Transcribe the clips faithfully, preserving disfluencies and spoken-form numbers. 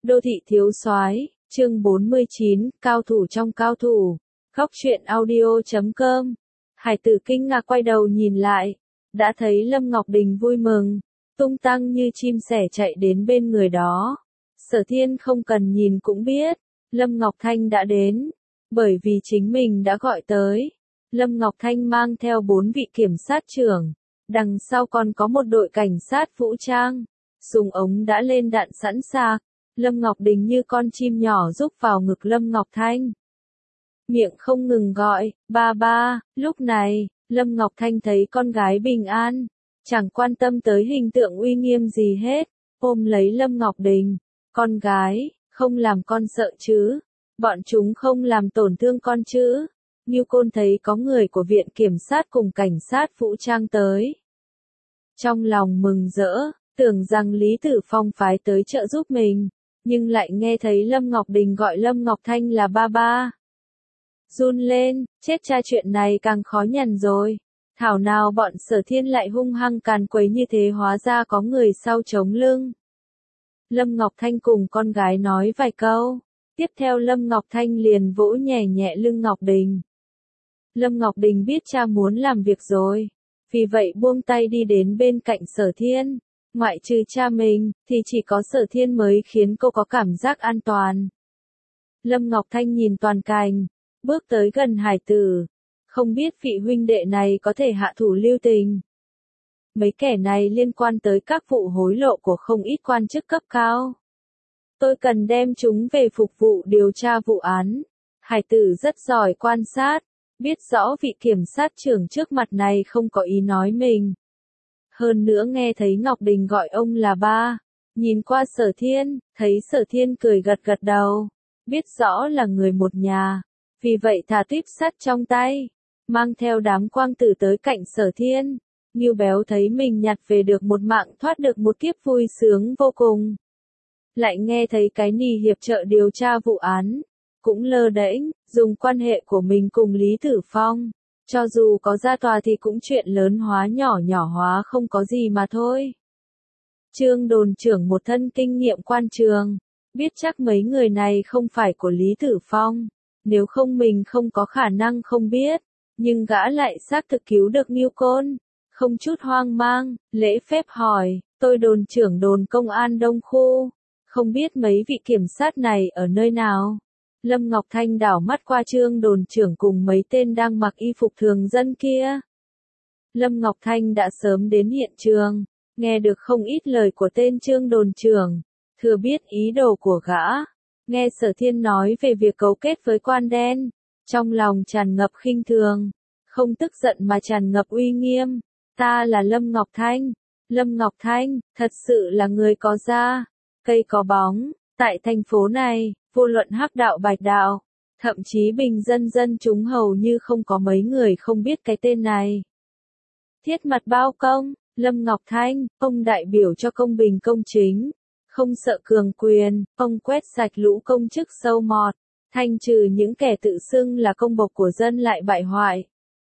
Đô thị thiếu soái, chương bốn mươi chín, cao thủ trong cao thủ. Góc truyện audio chấm com. Hải Tử kinh ngạc quay đầu nhìn lại, đã thấy Lâm Ngọc Đình vui mừng, tung tăng như chim sẻ chạy đến bên người đó. Sở Thiên không cần nhìn cũng biết, Lâm Ngọc Thanh đã đến, bởi vì chính mình đã gọi tới. Lâm Ngọc Thanh mang theo bốn vị kiểm sát trưởng, đằng sau còn có một đội cảnh sát vũ trang, súng ống đã lên đạn sẵn sàng. Lâm Ngọc Đình như con chim nhỏ rúc vào ngực Lâm Ngọc Thanh. Miệng không ngừng gọi, ba ba, lúc này, Lâm Ngọc Thanh thấy con gái bình an, chẳng quan tâm tới hình tượng uy nghiêm gì hết, ôm lấy Lâm Ngọc Đình. Con gái, không làm con sợ chứ, bọn chúng không làm tổn thương con chứ. Ngưu Côn thấy có người của viện kiểm sát cùng cảnh sát vũ trang tới. Trong lòng mừng rỡ, tưởng rằng Lý Tử Phong phái tới trợ giúp mình, nhưng lại nghe thấy Lâm Ngọc Đình gọi Lâm Ngọc Thanh là ba ba. Run lên, chết cha, chuyện này càng khó nhằn rồi. Thảo nào bọn Sở Thiên lại hung hăng càn quấy như thế, hóa ra có người sau chống lưng. Lâm Ngọc Thanh cùng con gái nói vài câu, tiếp theo Lâm Ngọc Thanh liền vỗ nhẹ nhẹ lưng Ngọc Đình. Lâm Ngọc Đình biết cha muốn làm việc rồi, vì vậy buông tay đi đến bên cạnh Sở Thiên. Ngoại trừ cha mình, thì chỉ có Sở Thiên mới khiến cô có cảm giác an toàn. Lâm Ngọc Thanh nhìn toàn cảnh, bước tới gần Hải Tử. Không biết vị huynh đệ này có thể hạ thủ lưu tình. Mấy kẻ này liên quan tới các vụ hối lộ của không ít quan chức cấp cao. Tôi cần đem chúng về phục vụ điều tra vụ án. Hải Tử rất giỏi quan sát, biết rõ vị kiểm sát trưởng trước mặt này không có ý nói mình. Hơn nữa nghe thấy Ngọc Đình gọi ông là ba, nhìn qua Sở Thiên, thấy Sở Thiên cười gật gật đầu, biết rõ là người một nhà, vì vậy thả tuyếp sắt trong tay, mang theo đám quang tử tới cạnh Sở Thiên. Ngưu Béo thấy mình nhặt về được một mạng, thoát được một kiếp, vui sướng vô cùng. Lại nghe thấy cái nì hiệp trợ điều tra vụ án, cũng lơ đễnh, dùng quan hệ của mình cùng Lý Tử Phong. Cho dù có ra tòa thì cũng chuyện lớn hóa nhỏ, nhỏ hóa không có gì mà thôi. Trương đồn trưởng một thân kinh nghiệm quan trường, biết chắc mấy người này không phải của Lý Tử Phong, nếu không mình không có khả năng không biết, nhưng gã lại xác thực cứu được Ngưu Côn, không chút hoang mang, lễ phép hỏi, tôi đồn trưởng đồn công an Đông Khu, không biết mấy vị kiểm sát này ở nơi nào. Lâm Ngọc Thanh đảo mắt qua Trương đồn trưởng cùng mấy tên đang mặc y phục thường dân kia. Lâm Ngọc Thanh đã sớm đến hiện trường, nghe được không ít lời của tên Trương đồn trưởng, thừa biết ý đồ của gã. Nghe Sở Thiên nói về việc cấu kết với quan đen, trong lòng tràn ngập khinh thường, không tức giận mà tràn ngập uy nghiêm. Ta là Lâm Ngọc Thanh. Lâm Ngọc Thanh, thật sự là người có da, cây có bóng, tại thành phố này. Vô luận hắc đạo bạch đạo, thậm chí bình dân dân chúng hầu như không có mấy người không biết cái tên này. Thiết mặt bao công, Lâm Ngọc Thanh, ông đại biểu cho công bình công chính, không sợ cường quyền, ông quét sạch lũ công chức sâu mọt, thanh trừ những kẻ tự xưng là công bộc của dân lại bại hoại.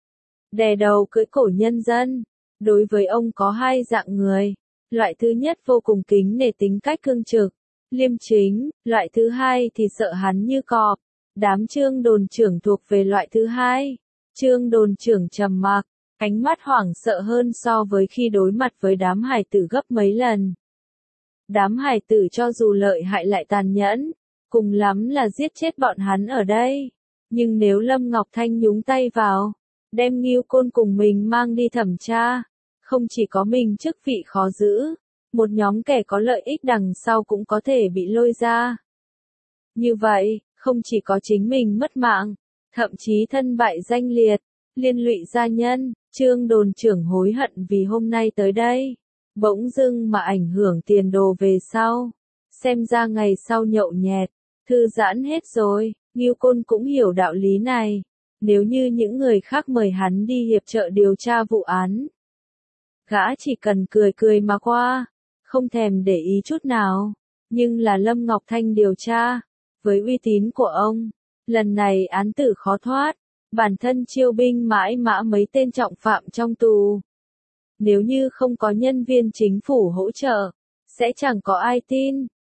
Đè đầu cưỡi cổ nhân dân, đối với ông có hai dạng người, loại thứ nhất vô cùng kính nể tính cách cương trực, liêm chính, loại thứ hai thì sợ hắn như cọp. Đám Trương đồn trưởng thuộc về loại thứ hai. Trương đồn trưởng trầm mặc, ánh mắt hoảng sợ hơn so với khi đối mặt với đám Hải Tử gấp mấy lần. Đám Hải Tử cho dù lợi hại lại tàn nhẫn, cùng lắm là giết chết bọn hắn ở đây. Nhưng nếu Lâm Ngọc Thanh nhúng tay vào, đem Ngưu Côn cùng mình mang đi thẩm tra, không chỉ có mình chức vị khó giữ, một nhóm kẻ có lợi ích đằng sau cũng có thể bị lôi ra. Như vậy, không chỉ có chính mình mất mạng, thậm chí thân bại danh liệt, liên lụy gia nhân. Trương đồn trưởng hối hận vì hôm nay tới đây, bỗng dưng mà ảnh hưởng tiền đồ về sau. Xem ra ngày sau nhậu nhẹt, thư giãn hết rồi. Ngưu Côn cũng hiểu đạo lý này. Nếu như những người khác mời hắn đi hiệp trợ điều tra vụ án, gã chỉ cần cười cười mà qua, không thèm để ý chút nào. Nhưng là Lâm Ngọc Thanh điều tra, với uy tín của ông, lần này án tử khó thoát, bản thân chiêu binh mãi mã mấy tên trọng phạm trong tù. Nếu như không có nhân viên chính phủ hỗ trợ, sẽ chẳng có ai tin.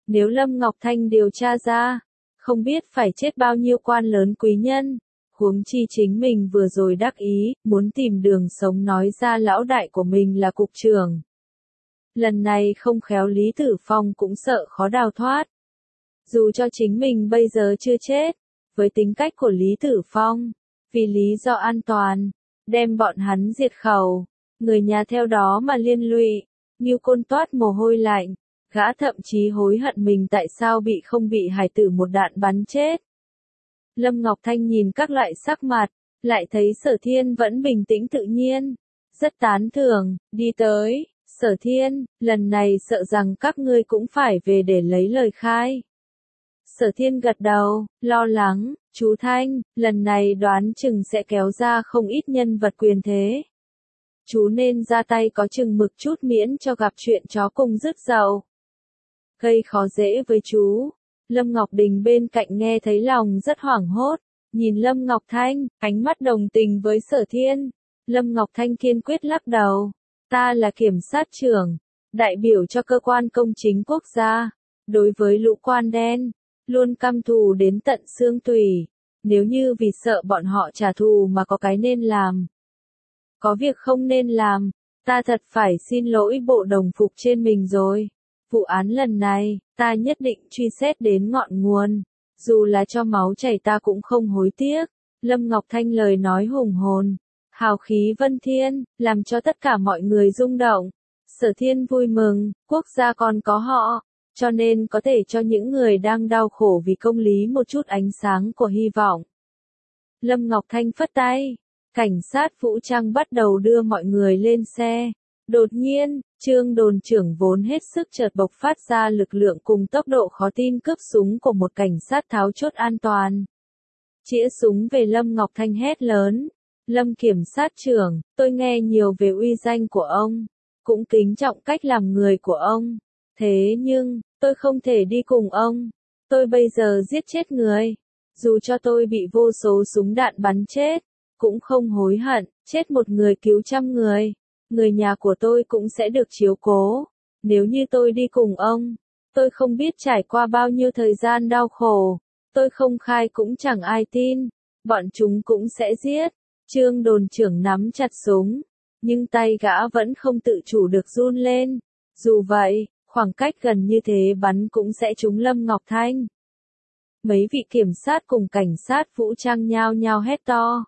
Nếu Lâm Ngọc Thanh điều tra ra, không biết phải chết bao nhiêu quan lớn quý nhân. Huống chi chính mình vừa rồi đắc ý, muốn tìm đường sống nói ra lão đại của mình là cục trưởng. Lần này không khéo Lý Tử Phong cũng sợ khó đào thoát. Dù cho chính mình bây giờ chưa chết, với tính cách của Lý Tử Phong, vì lý do an toàn, đem bọn hắn diệt khẩu, người nhà theo đó mà liên lụy, Ngưu Côn toát mồ hôi lạnh, gã thậm chí hối hận mình tại sao bị không bị hải tử một đạn bắn chết. Lâm Ngọc Thanh nhìn các loại sắc mặt, lại thấy Sở Thiên vẫn bình tĩnh tự nhiên, rất tán thưởng, đi tới, Sở Thiên, lần này sợ rằng các ngươi cũng phải về để lấy lời khai. Sở Thiên gật đầu, lo lắng, chú Thanh, lần này đoán chừng sẽ kéo ra không ít nhân vật quyền thế. Chú nên ra tay có chừng mực chút miễn cho gặp chuyện chó cùng rứt dậu. Gây khó dễ với chú. Lâm Ngọc Đình bên cạnh nghe thấy lòng rất hoảng hốt, nhìn Lâm Ngọc Thanh, ánh mắt đồng tình với Sở Thiên. Lâm Ngọc Thanh kiên quyết lắc đầu, ta là kiểm sát trưởng, đại biểu cho cơ quan công chính quốc gia, đối với lũ quan đen, luôn căm thù đến tận xương tủy, nếu như vì sợ bọn họ trả thù mà có cái nên làm. Có việc không nên làm, ta thật phải xin lỗi bộ đồng phục trên mình rồi. Vụ án lần này, ta nhất định truy xét đến ngọn nguồn, dù là cho máu chảy ta cũng không hối tiếc. Lâm Ngọc Thanh lời nói hùng hồn, hào khí vân thiên, làm cho tất cả mọi người rung động. Sở Thiên vui mừng, quốc gia còn có họ, cho nên có thể cho những người đang đau khổ vì công lý một chút ánh sáng của hy vọng. Lâm Ngọc Thanh phất tay, cảnh sát vũ trang bắt đầu đưa mọi người lên xe. Đột nhiên, Trương đồn trưởng vốn hết sức chợt bộc phát ra lực lượng cùng tốc độ khó tin cướp súng của một cảnh sát tháo chốt an toàn. Chĩa súng về Lâm Ngọc Thanh hét lớn, Lâm kiểm sát trưởng, tôi nghe nhiều về uy danh của ông, cũng kính trọng cách làm người của ông, thế nhưng, tôi không thể đi cùng ông, tôi bây giờ giết chết người, dù cho tôi bị vô số súng đạn bắn chết, cũng không hối hận, chết một người cứu trăm người. Người nhà của tôi cũng sẽ được chiếu cố. Nếu như tôi đi cùng ông, tôi không biết trải qua bao nhiêu thời gian đau khổ. Tôi không khai cũng chẳng ai tin. Bọn chúng cũng sẽ giết. Trương đồn trưởng nắm chặt súng. Nhưng tay gã vẫn không tự chủ được run lên. Dù vậy, khoảng cách gần như thế bắn cũng sẽ trúng Lâm Ngọc Thanh. Mấy vị kiểm sát cùng cảnh sát vũ trang nhao nhao hét to.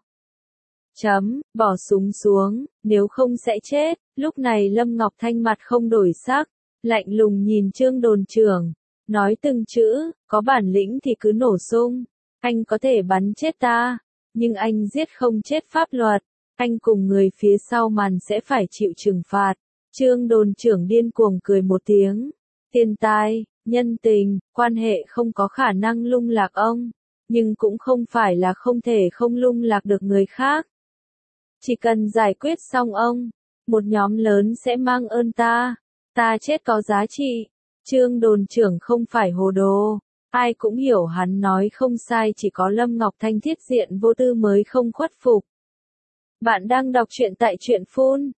Chấm, bỏ súng xuống, nếu không sẽ chết. Lúc này Lâm Ngọc Thanh mặt không đổi sắc, lạnh lùng nhìn Trương đồn trưởng, nói từng chữ, có bản lĩnh thì cứ nổ sung, anh có thể bắn chết ta, nhưng anh giết không chết pháp luật, anh cùng người phía sau màn sẽ phải chịu trừng phạt. Trương đồn trưởng điên cuồng cười một tiếng, tiền tài, nhân tình, quan hệ không có khả năng lung lạc ông, nhưng cũng không phải là không thể không lung lạc được người khác. Chỉ cần giải quyết xong ông, một nhóm lớn sẽ mang ơn ta, ta chết có giá trị. Trương đồn trưởng không phải hồ đồ, ai cũng hiểu hắn nói không sai, chỉ có Lâm Ngọc Thanh thiết diện vô tư mới không khuất phục. Bạn đang đọc truyện tại truyện phun,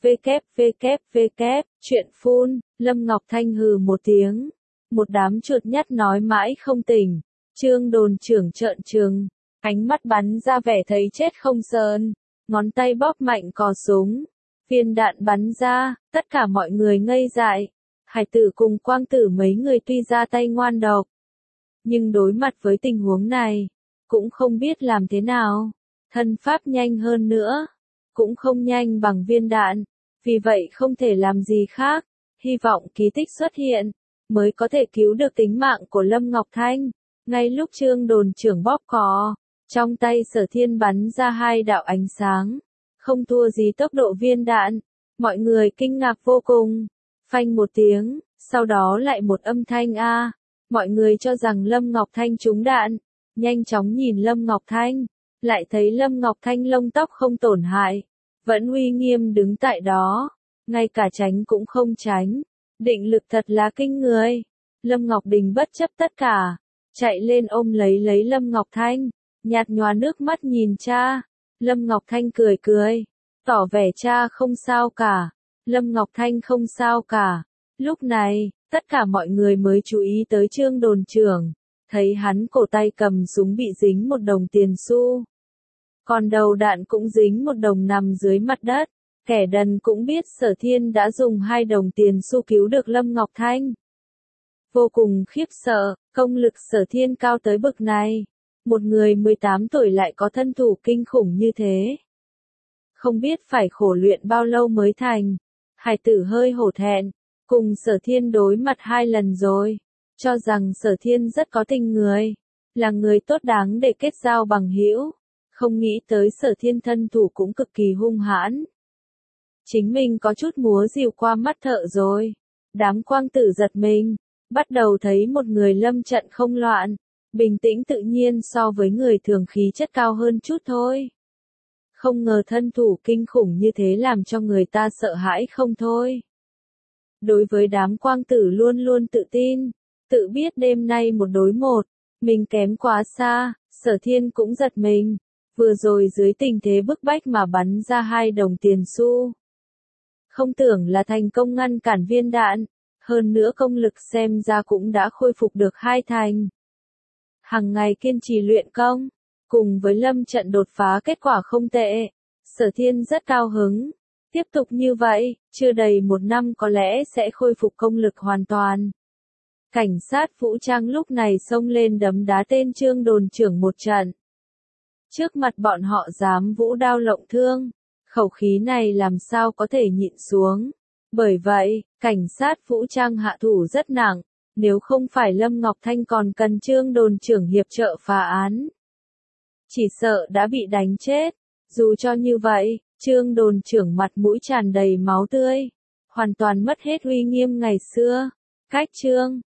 www, truyện phun, Lâm Ngọc Thanh hừ một tiếng, một đám chuột nhắt nói mãi không tỉnh. Trương đồn trưởng trợn trừng, ánh mắt bắn ra vẻ thấy chết không sờn. Ngón tay bóp mạnh cò súng, viên đạn bắn ra, tất cả mọi người ngây dại. Hải tử cùng quang tử mấy người tuy ra tay ngoan độc, nhưng đối mặt với tình huống này, cũng không biết làm thế nào. Thân pháp nhanh hơn nữa, cũng không nhanh bằng viên đạn, vì vậy không thể làm gì khác. Hy vọng kỳ tích xuất hiện, mới có thể cứu được tính mạng của Lâm Ngọc Thanh. Ngay lúc Trương đồn trưởng bóp cò, trong tay Sở Thiên bắn ra hai đạo ánh sáng, không thua gì tốc độ viên đạn. Mọi người kinh ngạc vô cùng. Phanh một tiếng, sau đó lại một âm thanh a. Mọi người cho rằng Lâm Ngọc Thanh trúng đạn, nhanh chóng nhìn Lâm Ngọc Thanh, lại thấy Lâm Ngọc Thanh lông tóc không tổn hại, vẫn uy nghiêm đứng tại đó, ngay cả tránh cũng không tránh. Định lực thật là kinh người. Lâm Ngọc Đình bất chấp tất cả, chạy lên ôm lấy lấy Lâm Ngọc Thanh, nhạt nhòa nước mắt nhìn cha. Lâm Ngọc Thanh cười cười, tỏ vẻ cha không sao cả. Lâm Ngọc Thanh không sao cả. Lúc này, Tất cả mọi người mới chú ý tới Trương đồn trưởng, thấy hắn cổ tay cầm súng bị dính một đồng tiền xu. Còn đầu đạn cũng dính một đồng nằm dưới mặt đất. Kẻ đần cũng biết Sở Thiên đã dùng hai đồng tiền xu cứu được Lâm Ngọc Thanh. Vô cùng khiếp sợ, công lực Sở Thiên cao tới bực này. Một người mười tám tuổi lại có thân thủ kinh khủng như thế. Không biết phải khổ luyện bao lâu mới thành. Hải tử hơi hổ thẹn, cùng Sở Thiên đối mặt hai lần rồi. Cho rằng Sở Thiên rất có tình người, là người tốt đáng để kết giao bằng hữu. Không nghĩ tới Sở Thiên thân thủ cũng cực kỳ hung hãn. Chính mình có chút múa rìu qua mắt thợ rồi. Đám quang tử giật mình, bắt đầu thấy một người lâm trận không loạn, bình tĩnh tự nhiên so với người thường khí chất cao hơn chút thôi. Không ngờ thân thủ kinh khủng như thế làm cho người ta sợ hãi không thôi. Đối với đám quang tử luôn luôn tự tin, tự biết đêm nay một đối một, mình kém quá xa, Sở Thiên cũng giật mình, vừa rồi dưới tình thế bức bách mà bắn ra hai đồng tiền xu. Không tưởng là thành công ngăn cản viên đạn, hơn nữa công lực xem ra cũng đã khôi phục được hai thành. Hằng ngày kiên trì luyện công, cùng với lâm trận đột phá kết quả không tệ, Sở Thiên rất cao hứng. Tiếp tục như vậy, chưa đầy một năm có lẽ sẽ khôi phục công lực hoàn toàn. Cảnh sát vũ trang lúc này xông lên đấm đá tên Trương đồn trưởng một trận. Trước mặt bọn họ dám vũ đao lộng thương, khẩu khí này làm sao có thể nhịn xuống. Bởi vậy, cảnh sát vũ trang hạ thủ rất nặng, nếu không phải Lâm Ngọc Thanh còn cần Trương đồn trưởng hiệp trợ phá án. Chỉ sợ đã bị đánh chết. Dù cho như vậy, Trương đồn trưởng mặt mũi tràn đầy máu tươi, hoàn toàn mất hết uy nghiêm ngày xưa. Cách Trương